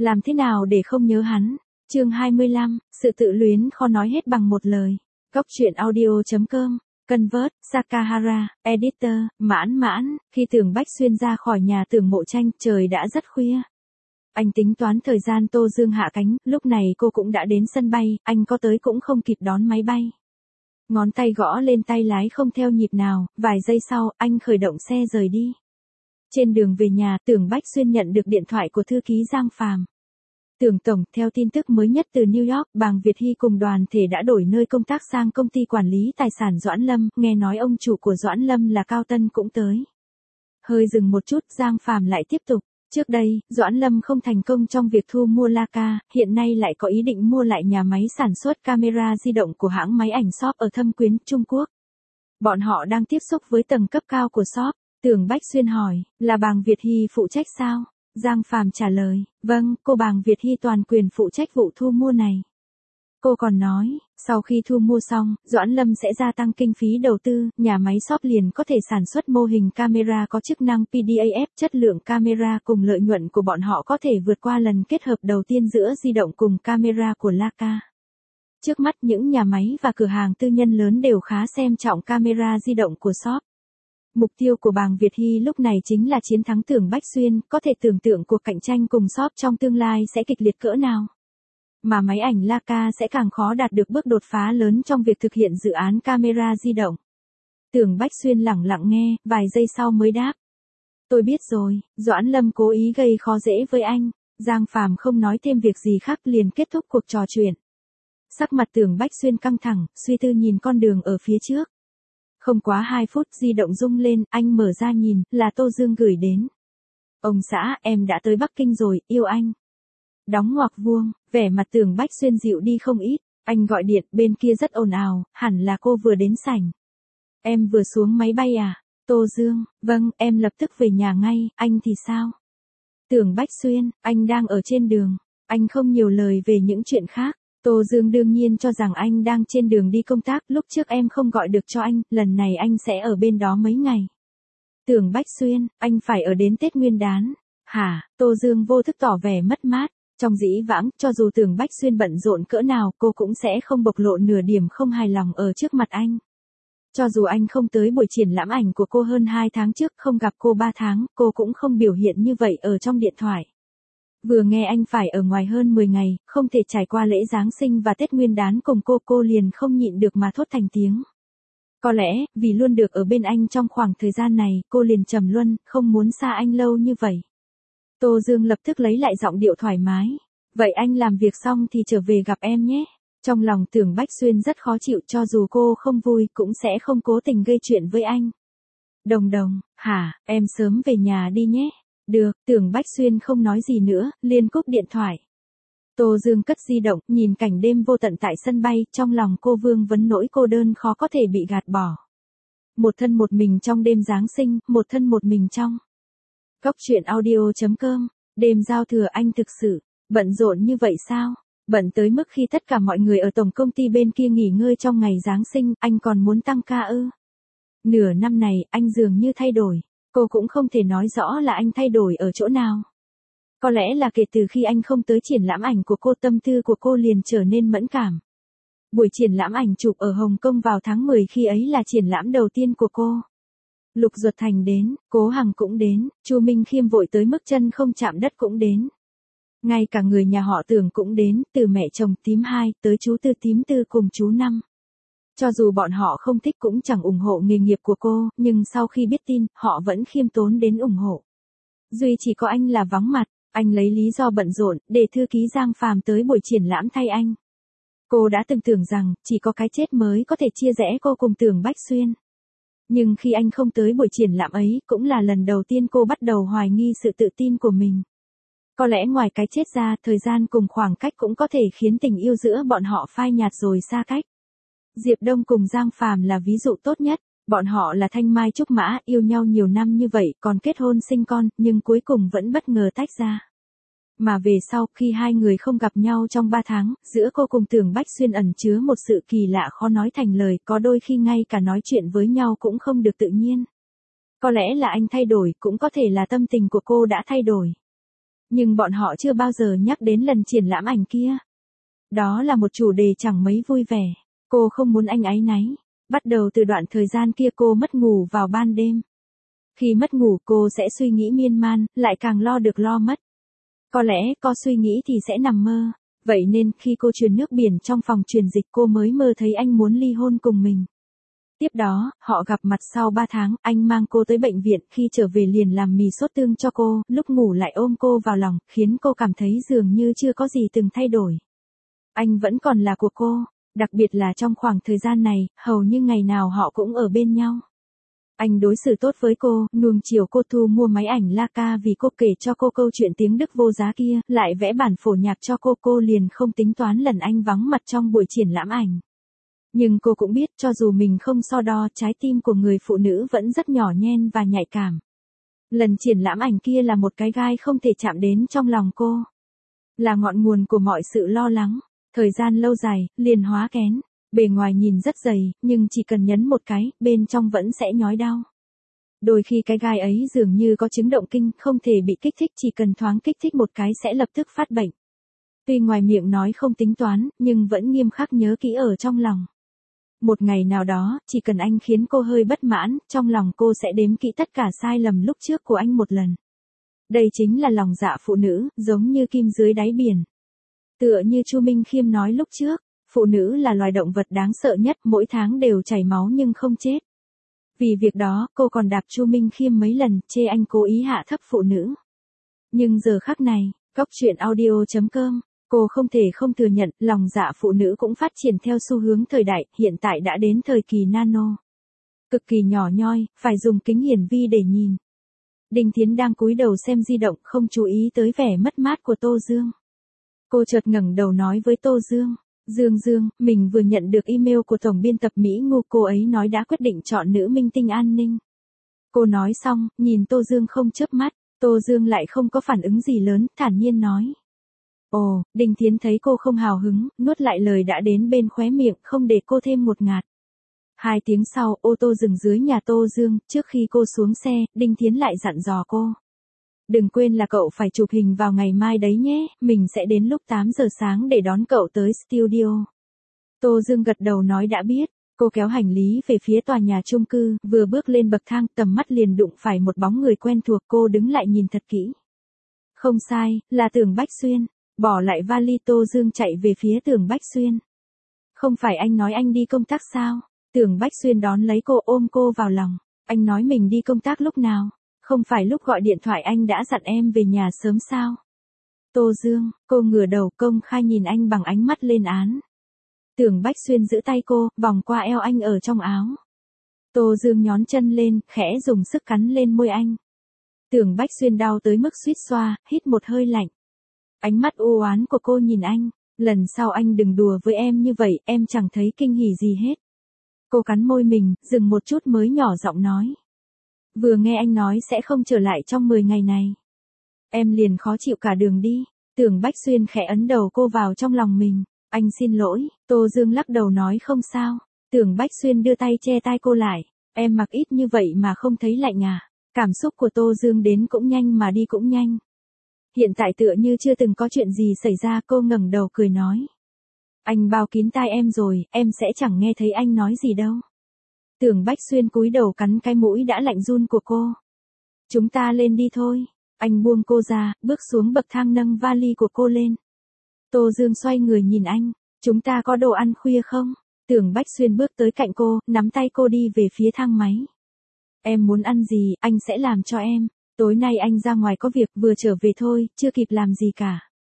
Làm thế nào để không nhớ hắn? Chương 25, sự tự luyến khó nói hết bằng một lời. Góc truyện audio.com, Convert, Sakahara, Editor, Mãn, khi Tưởng Bách Xuyên ra khỏi nhà Tưởng Mộ Tranh, trời đã rất khuya. Anh tính toán thời gian Tô Dương hạ cánh, lúc này cô cũng đã đến sân bay, anh có tới cũng không kịp đón máy bay. Ngón tay gõ lên tay lái không theo nhịp nào, vài giây sau, anh khởi động xe rời đi. Trên đường về nhà, Tưởng Bách Xuyên nhận được điện thoại của thư ký Giang Phàm. Tưởng tổng, theo tin tức mới nhất từ New York, Bàng Việt Hy cùng đoàn thể đã đổi nơi công tác sang công ty quản lý tài sản Doãn Lâm, nghe nói ông chủ của Doãn Lâm là Cao Tân cũng tới. Hơi dừng một chút, Giang Phàm lại tiếp tục. Trước đây, Doãn Lâm không thành công trong việc thu mua Leica, hiện nay lại có ý định mua lại nhà máy sản xuất camera di động của hãng máy ảnh Shop ở Thâm Quyến, Trung Quốc. Bọn họ đang tiếp xúc với tầng cấp cao của Shop. Tưởng Bách Xuyên hỏi, là Bàng Việt Hy phụ trách sao? Giang Phàm trả lời, vâng, cô Bàng Việt Hy toàn quyền phụ trách vụ thu mua này. Cô còn nói, sau khi thu mua xong, Doãn Lâm sẽ gia tăng kinh phí đầu tư, nhà máy Shop liền có thể sản xuất mô hình camera có chức năng PDAF, chất lượng camera cùng lợi nhuận của bọn họ có thể vượt qua lần kết hợp đầu tiên giữa di động cùng camera của Leica. Trước mắt những nhà máy và cửa hàng tư nhân lớn đều khá xem trọng camera di động của Shop. Mục tiêu của Bàng Việt Hy lúc này chính là chiến thắng Tưởng Bách Xuyên, có thể tưởng tượng cuộc cạnh tranh cùng Shop trong tương lai sẽ kịch liệt cỡ nào. Mà máy ảnh Leica sẽ càng khó đạt được bước đột phá lớn trong việc thực hiện dự án camera di động. Tưởng Bách Xuyên lẳng lặng nghe, vài giây sau mới đáp. Tôi biết rồi, Doãn Lâm cố ý gây khó dễ với anh. Giang Phàm không nói thêm việc gì khác liền kết thúc cuộc trò chuyện. Sắc mặt Tưởng Bách Xuyên căng thẳng, suy tư nhìn con đường ở phía trước. Không quá 2 phút di động rung lên, anh mở ra nhìn, là Tô Dương gửi đến. Ông xã, em đã tới Bắc Kinh rồi, yêu anh. Đóng ngoặc vuông, vẻ mặt Tưởng Bách Xuyên dịu đi không ít, anh gọi điện, bên kia rất ồn ào, hẳn là cô vừa đến sảnh. Em vừa xuống máy bay à? Tô Dương, vâng, em lập tức về nhà ngay, anh thì sao? Tưởng Bách Xuyên, anh đang ở trên đường, anh không nhiều lời về những chuyện khác. Tô Dương đương nhiên cho rằng anh đang trên đường đi công tác, lúc trước em không gọi được cho anh, lần này anh sẽ ở bên đó mấy ngày. Tưởng Bách Xuyên, anh phải ở đến Tết Nguyên Đán. Hả? Tô Dương vô thức tỏ vẻ mất mát. Trong dĩ vãng, cho dù Tưởng Bách Xuyên bận rộn cỡ nào, cô cũng sẽ không bộc lộ nửa điểm không hài lòng ở trước mặt anh. Cho dù anh không tới buổi triển lãm ảnh của cô hơn 2 tháng trước, không gặp cô 3 tháng, cô cũng không biểu hiện như vậy ở trong điện thoại. Vừa nghe anh phải ở ngoài hơn 10 ngày, không thể trải qua lễ Giáng sinh và Tết Nguyên Đán cùng cô liền không nhịn được mà thốt thành tiếng. Có lẽ, vì luôn được ở bên anh trong khoảng thời gian này, cô liền trầm luân, không muốn xa anh lâu như vậy. Tô Dương lập tức lấy lại giọng điệu thoải mái. Vậy anh làm việc xong thì trở về gặp em nhé. Trong lòng Tưởng Bách Xuyên rất khó chịu, cho dù cô không vui cũng sẽ không cố tình gây chuyện với anh. Đồng, hả, em sớm về nhà đi nhé. Được, Tưởng Bách Xuyên không nói gì nữa, liền cúp điện thoại. Tô Dương cất di động, nhìn cảnh đêm vô tận tại sân bay, trong lòng cô vương vấn nỗi cô đơn khó có thể bị gạt bỏ. Một thân một mình trong đêm Giáng sinh, một thân một mình trong. Góc truyện audio.com, đêm giao thừa anh thực sự, bận rộn như vậy sao? Bận tới mức khi tất cả mọi người ở tổng công ty bên kia nghỉ ngơi trong ngày Giáng sinh, anh còn muốn tăng ca ư? Nửa năm này, anh dường như thay đổi. Cô cũng không thể nói rõ là anh thay đổi ở chỗ nào. Có lẽ là kể từ khi anh không tới triển lãm ảnh của cô, tâm tư của cô liền trở nên mẫn cảm. Buổi triển lãm ảnh chụp ở Hồng Kông vào tháng 10 khi ấy là triển lãm đầu tiên của cô. Lục Duật Thành đến, Cố Hằng cũng đến, Chu Minh Khiêm vội tới mức chân không chạm đất cũng đến. Ngay cả người nhà họ Tưởng cũng đến, từ mẹ chồng Tím 2 tới chú Tư Tím 4 cùng chú 5. Cho dù bọn họ không thích cũng chẳng ủng hộ nghề nghiệp của cô, nhưng sau khi biết tin, họ vẫn khiêm tốn đến ủng hộ. Duy chỉ có anh là vắng mặt, anh lấy lý do bận rộn, để thư ký Giang Phàm tới buổi triển lãm thay anh. Cô đã từng tưởng rằng, chỉ có cái chết mới có thể chia rẽ cô cùng Tưởng Bách Xuyên. Nhưng khi anh không tới buổi triển lãm ấy, cũng là lần đầu tiên cô bắt đầu hoài nghi sự tự tin của mình. Có lẽ ngoài cái chết ra, thời gian cùng khoảng cách cũng có thể khiến tình yêu giữa bọn họ phai nhạt rồi xa cách. Diệp Đông cùng Giang Phàm là ví dụ tốt nhất, bọn họ là thanh mai trúc mã, yêu nhau nhiều năm như vậy, còn kết hôn sinh con, nhưng cuối cùng vẫn bất ngờ tách ra. Mà về sau, khi hai người không gặp nhau trong 3 tháng, giữa cô cùng Tưởng Bách Xuyên ẩn chứa một sự kỳ lạ khó nói thành lời, có đôi khi ngay cả nói chuyện với nhau cũng không được tự nhiên. Có lẽ là anh thay đổi, cũng có thể là tâm tình của cô đã thay đổi. Nhưng bọn họ chưa bao giờ nhắc đến lần triển lãm ảnh kia. Đó là một chủ đề chẳng mấy vui vẻ. Cô không muốn anh áy náy. Bắt đầu từ đoạn thời gian kia cô mất ngủ vào ban đêm. Khi mất ngủ cô sẽ suy nghĩ miên man, lại càng lo được lo mất. Có lẽ có suy nghĩ thì sẽ nằm mơ. Vậy nên khi cô truyền nước biển trong phòng truyền dịch cô mới mơ thấy anh muốn ly hôn cùng mình. Tiếp đó, họ gặp mặt sau 3 tháng, anh mang cô tới bệnh viện, khi trở về liền làm mì sốt tương cho cô, lúc ngủ lại ôm cô vào lòng, khiến cô cảm thấy dường như chưa có gì từng thay đổi. Anh vẫn còn là của cô, đặc biệt là trong khoảng thời gian này, hầu như ngày nào họ cũng ở bên nhau. Anh đối xử tốt với cô, nuông chiều cô, thu mua máy ảnh Leica vì cô kể cho cô câu chuyện tiếng Đức vô giá kia, lại vẽ bản phổ nhạc cho cô liền không tính toán lần anh vắng mặt trong buổi triển lãm ảnh. Nhưng cô cũng biết cho dù mình không so đo, trái tim của người phụ nữ vẫn rất nhỏ nhen và nhạy cảm. Lần triển lãm ảnh kia là một cái gai không thể chạm đến trong lòng cô. Là ngọn nguồn của mọi sự lo lắng. Thời gian lâu dài, liền hóa kén. Bề ngoài nhìn rất dày, nhưng chỉ cần nhấn một cái, bên trong vẫn sẽ nhói đau. Đôi khi cái gai ấy dường như có chứng động kinh, không thể bị kích thích, chỉ cần thoáng kích thích một cái sẽ lập tức phát bệnh. Tuy ngoài miệng nói không tính toán, nhưng vẫn nghiêm khắc nhớ kỹ ở trong lòng. Một ngày nào đó, chỉ cần anh khiến cô hơi bất mãn, trong lòng cô sẽ đếm kỹ tất cả sai lầm lúc trước của anh một lần. Đây chính là lòng dạ phụ nữ, giống như kim dưới đáy biển. Tựa như Chu Minh Khiêm nói lúc trước, phụ nữ là loài động vật đáng sợ nhất, mỗi tháng đều chảy máu nhưng không chết. Vì việc đó, cô còn đạp Chu Minh Khiêm mấy lần, chê anh cố ý hạ thấp phụ nữ. Nhưng giờ khắc này, Góc Chuyện Audio.com, cô không thể không thừa nhận, lòng dạ phụ nữ cũng phát triển theo xu hướng thời đại, hiện tại đã đến thời kỳ nano. Cực kỳ nhỏ nhoi, phải dùng kính hiển vi để nhìn. Đinh Thiến đang cúi đầu xem di động, không chú ý tới vẻ mất mát của Tô Dương. Cô chợt ngẩng đầu nói với Tô Dương, Dương, mình vừa nhận được email của tổng biên tập Mỹ Ngô, cô ấy nói đã quyết định chọn nữ minh tinh an ninh. Cô nói xong, nhìn Tô Dương không chớp mắt, Tô Dương lại không có phản ứng gì lớn, thản nhiên nói. Ồ, Đinh Thiến thấy cô không hào hứng, nuốt lại lời đã đến bên khóe miệng, không để cô thêm một ngạt. 2 tiếng sau, ô tô dừng dưới nhà Tô Dương, trước khi cô xuống xe, Đinh Thiến lại dặn dò cô. Đừng quên là cậu phải chụp hình vào ngày mai đấy nhé, mình sẽ đến lúc 8 giờ sáng để đón cậu tới studio. Tô Dương gật đầu nói đã biết, cô kéo hành lý về phía tòa nhà chung cư, vừa bước lên bậc thang, tầm mắt liền đụng phải một bóng người quen thuộc, cô đứng lại nhìn thật kỹ. Không sai, là Tưởng Bách Xuyên, bỏ lại vali Tô Dương chạy về phía Tưởng Bách Xuyên. Không phải anh nói anh đi công tác sao? Tưởng Bách Xuyên đón lấy cô, ôm cô vào lòng. Anh nói mình đi công tác lúc nào? Không phải lúc gọi điện thoại anh đã dặn em về nhà sớm sao? Tô Dương, cô ngửa đầu công khai nhìn anh bằng ánh mắt lên án. Tưởng Bách Xuyên giữ tay cô, vòng qua eo anh ở trong áo. Tô Dương nhón chân lên, khẽ dùng sức cắn lên môi anh. Tưởng Bách Xuyên đau tới mức suýt xoa, hít một hơi lạnh. Ánh mắt u oán của cô nhìn anh, lần sau anh đừng đùa với em như vậy, em chẳng thấy kinh hỉ gì hết. Cô cắn môi mình, dừng một chút mới nhỏ giọng nói. Vừa nghe anh nói sẽ không trở lại trong 10 ngày này. Em liền khó chịu cả đường đi. Tưởng Bách Xuyên khẽ ấn đầu cô vào trong lòng mình. Anh xin lỗi, Tô Dương lắc đầu nói không sao. Tưởng Bách Xuyên đưa tay che tai cô lại. Em mặc ít như vậy mà không thấy lạnh à? Cảm xúc của Tô Dương đến cũng nhanh mà đi cũng nhanh. Hiện tại tựa như chưa từng có chuyện gì xảy ra, cô ngẩng đầu cười nói. Anh bao kín tai em rồi, em sẽ chẳng nghe thấy anh nói gì đâu. Tưởng Bách Xuyên cúi đầu cắn cái mũi đã lạnh run của cô. Chúng ta lên đi thôi. Anh buông cô ra, bước xuống bậc thang nâng vali của cô lên. Tô Dương xoay người nhìn anh. Chúng ta có đồ ăn khuya không? Tưởng Bách Xuyên bước tới cạnh cô, nắm tay cô đi về phía thang máy. Em muốn ăn gì, anh sẽ làm cho em. Tối nay anh ra ngoài có việc, vừa trở về thôi, chưa kịp làm gì cả.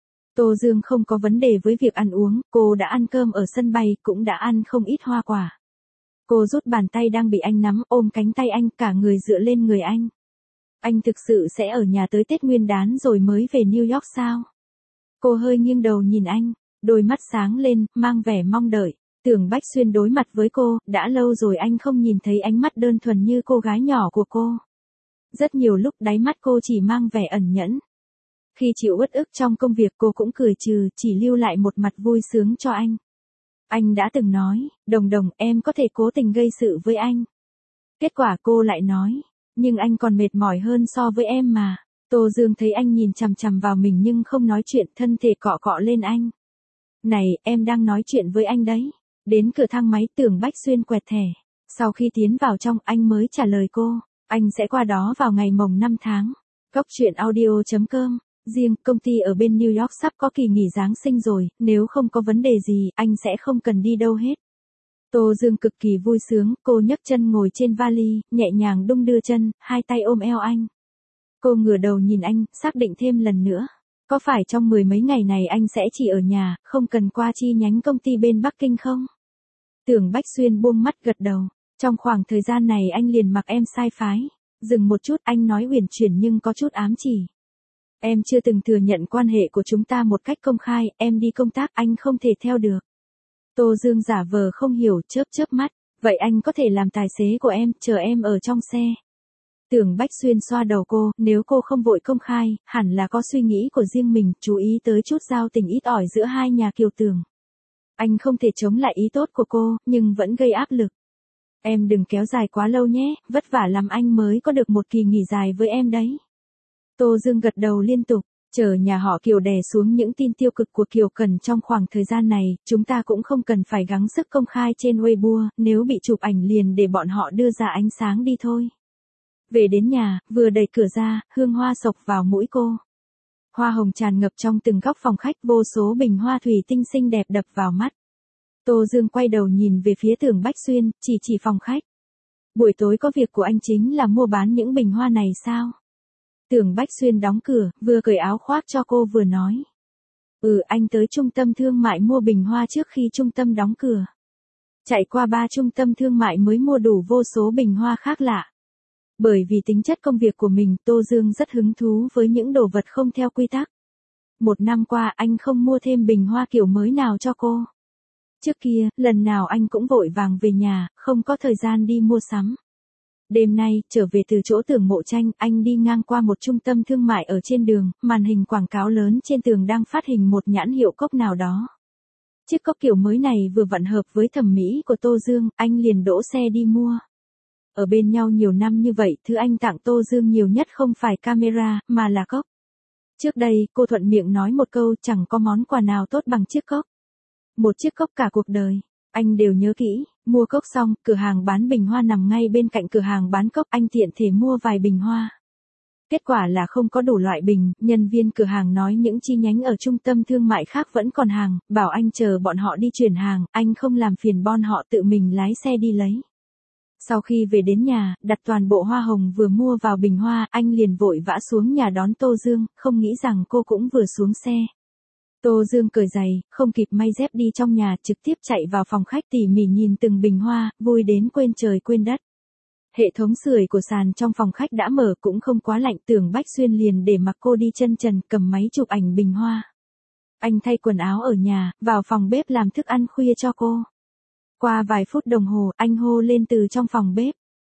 Tô Dương không có vấn đề với việc ăn uống, cô đã ăn cơm ở sân bay, cũng đã ăn không ít hoa quả. Cô rút bàn tay đang bị anh nắm, ôm cánh tay anh, cả người dựa lên người anh. Anh thực sự sẽ ở nhà tới Tết Nguyên đán rồi mới về New York sao? Cô hơi nghiêng đầu nhìn anh, đôi mắt sáng lên, mang vẻ mong đợi. Tưởng Bách Xuyên đối mặt với cô, đã lâu rồi anh không nhìn thấy ánh mắt đơn thuần như cô gái nhỏ của cô. Rất nhiều lúc đáy mắt cô chỉ mang vẻ ẩn nhẫn. Khi chịu uất ức trong công việc cô cũng cười trừ, chỉ lưu lại một mặt vui sướng cho anh. Anh đã từng nói, Đồng Đồng, em có thể cố tình gây sự với anh. Kết quả cô lại nói, nhưng anh còn mệt mỏi hơn so với em mà. Tô Dương thấy anh nhìn chằm chằm vào mình nhưng không nói chuyện, thân thể cọ cọ lên anh. Này, em đang nói chuyện với anh đấy. Đến cửa thang máy Tưởng Bách Xuyên quẹt thẻ. Sau khi tiến vào trong anh mới trả lời cô. Anh sẽ qua đó vào ngày mồng 5 tháng. Cốc truyện audio.com. Riêng công ty ở bên New York sắp có kỳ nghỉ Giáng sinh rồi, nếu không có vấn đề gì anh sẽ không cần đi đâu hết. Tô Dương cực kỳ vui sướng, cô nhấc chân ngồi trên vali, nhẹ nhàng đung đưa chân, hai tay ôm eo anh. Cô ngửa đầu nhìn anh, xác định thêm lần nữa. Có phải trong 10 mấy ngày này anh sẽ chỉ ở nhà, không cần qua chi nhánh công ty bên Bắc Kinh không? Tưởng Bách Xuyên buông mắt gật đầu. Trong khoảng thời gian này anh liền mặc em sai phái. Dừng một chút anh nói uyển chuyển nhưng có chút ám chỉ. Em chưa từng thừa nhận quan hệ của chúng ta một cách công khai, em đi công tác anh không thể theo được. Tô Dương giả vờ không hiểu, chớp chớp mắt. Vậy anh có thể làm tài xế của em, chờ em ở trong xe. Tưởng Bách Xuyên xoa đầu cô, nếu cô không vội công khai, hẳn là có suy nghĩ của riêng mình, chú ý tới chút giao tình ít ỏi giữa hai nhà Kiều Tưởng. Anh không thể chống lại ý tốt của cô, nhưng vẫn gây áp lực. Em đừng kéo dài quá lâu nhé, vất vả lắm anh mới có được một kỳ nghỉ dài với em đấy. Tô Dương gật đầu liên tục, chờ nhà họ Kiều đè xuống những tin tiêu cực của Kiều Cần trong khoảng thời gian này, chúng ta cũng không cần phải gắng sức công khai trên Weibo, nếu bị chụp ảnh liền để bọn họ đưa ra ánh sáng đi thôi. Về đến nhà, vừa đẩy cửa ra, hương hoa xộc vào mũi cô. Hoa hồng tràn ngập trong từng góc phòng khách, vô số bình hoa thủy tinh xinh đẹp đập vào mắt. Tô Dương quay đầu nhìn về phía Tưởng Bách Xuyên, chỉ phòng khách. Buổi tối có việc của anh chính là mua bán những bình hoa này sao? Tưởng Bách Xuyên đóng cửa, vừa cởi áo khoác cho cô vừa nói. Anh tới trung tâm thương mại mua bình hoa trước khi trung tâm đóng cửa. Chạy qua 3 trung tâm thương mại mới mua đủ vô số bình hoa khác lạ. Bởi vì tính chất công việc của mình, Tô Dương rất hứng thú với những đồ vật không theo quy tắc. 1 năm qua anh không mua thêm bình hoa kiểu mới nào cho cô. Trước kia, lần nào anh cũng vội vàng về nhà, không có thời gian đi mua sắm. Đêm nay, trở về từ chỗ Tưởng Mộ Tranh, anh đi ngang qua một trung tâm thương mại ở trên đường, màn hình quảng cáo lớn trên tường đang phát hình một nhãn hiệu cốc nào đó. Chiếc cốc kiểu mới này vừa vặn hợp với thẩm mỹ của Tô Dương, anh liền đỗ xe đi mua. Ở bên nhau nhiều năm như vậy, thứ anh tặng Tô Dương nhiều nhất không phải camera, mà là cốc. Trước đây, cô thuận miệng nói một câu, chẳng có món quà nào tốt bằng chiếc cốc. Một chiếc cốc cả cuộc đời. Anh đều nhớ kỹ, mua cốc xong, cửa hàng bán bình hoa nằm ngay bên cạnh cửa hàng bán cốc, anh tiện thể mua vài bình hoa. Kết quả là không có đủ loại bình, nhân viên cửa hàng nói những chi nhánh ở trung tâm thương mại khác vẫn còn hàng, bảo anh chờ bọn họ đi chuyển hàng, anh không làm phiền bọn họ tự mình lái xe đi lấy. Sau khi về đến nhà, đặt toàn bộ hoa hồng vừa mua vào bình hoa, anh liền vội vã xuống nhà đón Tô Dương, không nghĩ rằng cô cũng vừa xuống xe. Tô Dương cởi giày, không kịp may dép đi trong nhà, trực tiếp chạy vào phòng khách tỉ mỉ nhìn từng bình hoa, vui đến quên trời quên đất. Hệ thống sưởi của sàn trong phòng khách đã mở, cũng không quá lạnh, Tưởng Bách Xuyên liền để mặc cô đi chân trần cầm máy chụp ảnh bình hoa. Anh thay quần áo ở nhà, vào phòng bếp làm thức ăn khuya cho cô. Qua vài phút đồng hồ, anh hô lên từ trong phòng bếp.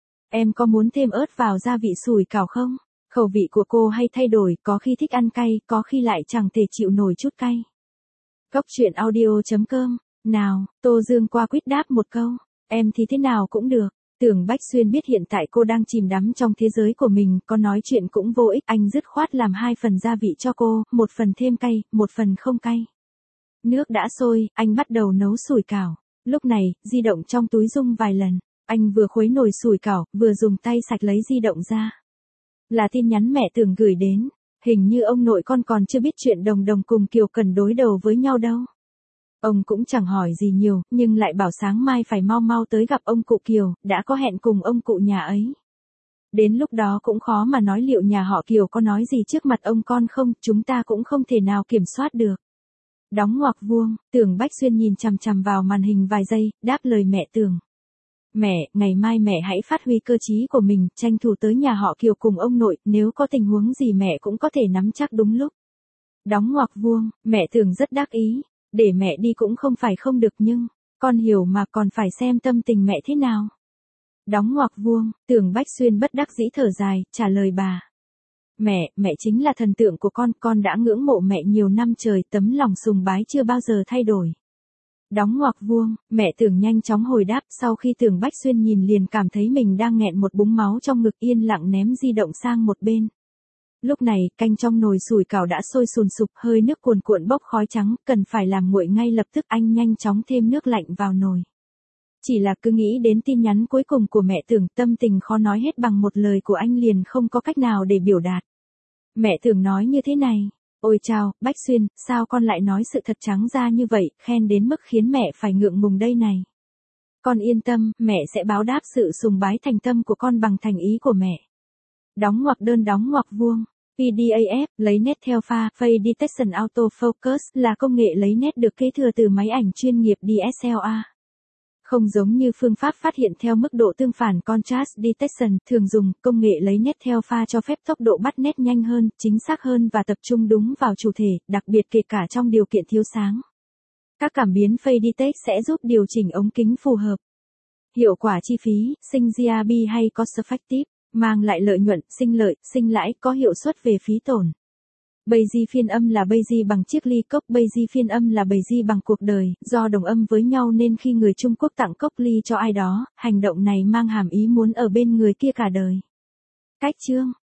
Em có muốn thêm ớt vào gia vị sủi cảo không? Khẩu vị của cô hay thay đổi, có khi thích ăn cay, có khi lại chẳng thể chịu nổi chút cay. Cốc truyện audio.com. Nào, Tô Dương qua quýt đáp một câu. Em thì thế nào cũng được. Tưởng Bách Xuyên biết hiện tại cô đang chìm đắm trong thế giới của mình, có nói chuyện cũng vô ích, anh dứt khoát làm 2 phần gia vị cho cô, 1 phần thêm cay, 1 phần không cay. Nước đã sôi, anh bắt đầu nấu sủi cảo. Lúc này, di động trong túi rung vài lần, anh vừa khuấy nồi sủi cảo, vừa dùng tay sạch lấy di động ra. Là tin nhắn mẹ Tưởng gửi đến, hình như ông nội con còn chưa biết chuyện Đồng Đồng cùng Kiều Cần đối đầu với nhau đâu. Ông cũng chẳng hỏi gì nhiều, nhưng lại bảo sáng mai phải mau mau tới gặp ông cụ Kiều, đã có hẹn cùng ông cụ nhà ấy. Đến lúc đó cũng khó mà nói liệu nhà họ Kiều có nói gì trước mặt ông con không, chúng ta cũng không thể nào kiểm soát được. Đóng ngoặc vuông, Tưởng Bách Xuyên nhìn chằm chằm vào màn hình vài giây, đáp lời mẹ Tưởng. Mẹ, ngày mai mẹ hãy phát huy cơ trí của mình, tranh thủ tới nhà họ Kiều cùng ông nội, nếu có tình huống gì mẹ cũng có thể nắm chắc đúng lúc. Đóng ngoặc vuông, mẹ Tưởng rất đắc ý, để mẹ đi cũng không phải không được nhưng, con hiểu mà còn phải xem tâm tình mẹ thế nào. Đóng ngoặc vuông, Tưởng Bách Xuyên bất đắc dĩ thở dài, trả lời bà. Mẹ chính là thần tượng của con đã ngưỡng mộ mẹ nhiều năm trời, tấm lòng sùng bái chưa bao giờ thay đổi. Đóng ngoặc vuông, mẹ Tưởng nhanh chóng hồi đáp, sau khi Tưởng Bách Xuyên nhìn liền cảm thấy mình đang nghẹn một búng máu trong ngực, yên lặng ném di động sang một bên. Lúc này, canh trong nồi sủi cảo đã sôi sùn sục, hơi nước cuồn cuộn bốc khói trắng, cần phải làm nguội ngay lập tức. Anh nhanh chóng thêm nước lạnh vào nồi. Chỉ là cứ nghĩ đến tin nhắn cuối cùng của mẹ Tưởng, tâm tình khó nói hết bằng một lời của anh liền không có cách nào để biểu đạt. Mẹ Tưởng nói như thế này: ôi chao, Bách Xuyên, sao con lại nói sự thật trắng ra như vậy, khen đến mức khiến mẹ phải ngượng ngùng đây này. Con yên tâm, mẹ sẽ báo đáp sự sùng bái thành tâm của con bằng thành ý của mẹ. Đóng ngoặc đơn đóng ngoặc vuông. PDAF, lấy nét theo pha, Phase Detection Auto Focus, là công nghệ lấy nét được kế thừa từ máy ảnh chuyên nghiệp DSLR. Không giống như phương pháp phát hiện theo mức độ tương phản Contrast Detection thường dùng, công nghệ lấy nét theo pha cho phép tốc độ bắt nét nhanh hơn, chính xác hơn và tập trung đúng vào chủ thể, đặc biệt kể cả trong điều kiện thiếu sáng. Các cảm biến Phase Detect sẽ giúp điều chỉnh ống kính phù hợp. Hiệu quả chi phí, sinh GRB hay cost effective, mang lại lợi nhuận, sinh lợi, sinh lãi, có hiệu suất về phí tổn. Beiji phiên âm là Beiji bằng chiếc ly cốc, Beiji phiên âm là Beiji bằng cuộc đời, do đồng âm với nhau nên khi người Trung Quốc tặng cốc ly cho ai đó, hành động này mang hàm ý muốn ở bên người kia cả đời. Cách chương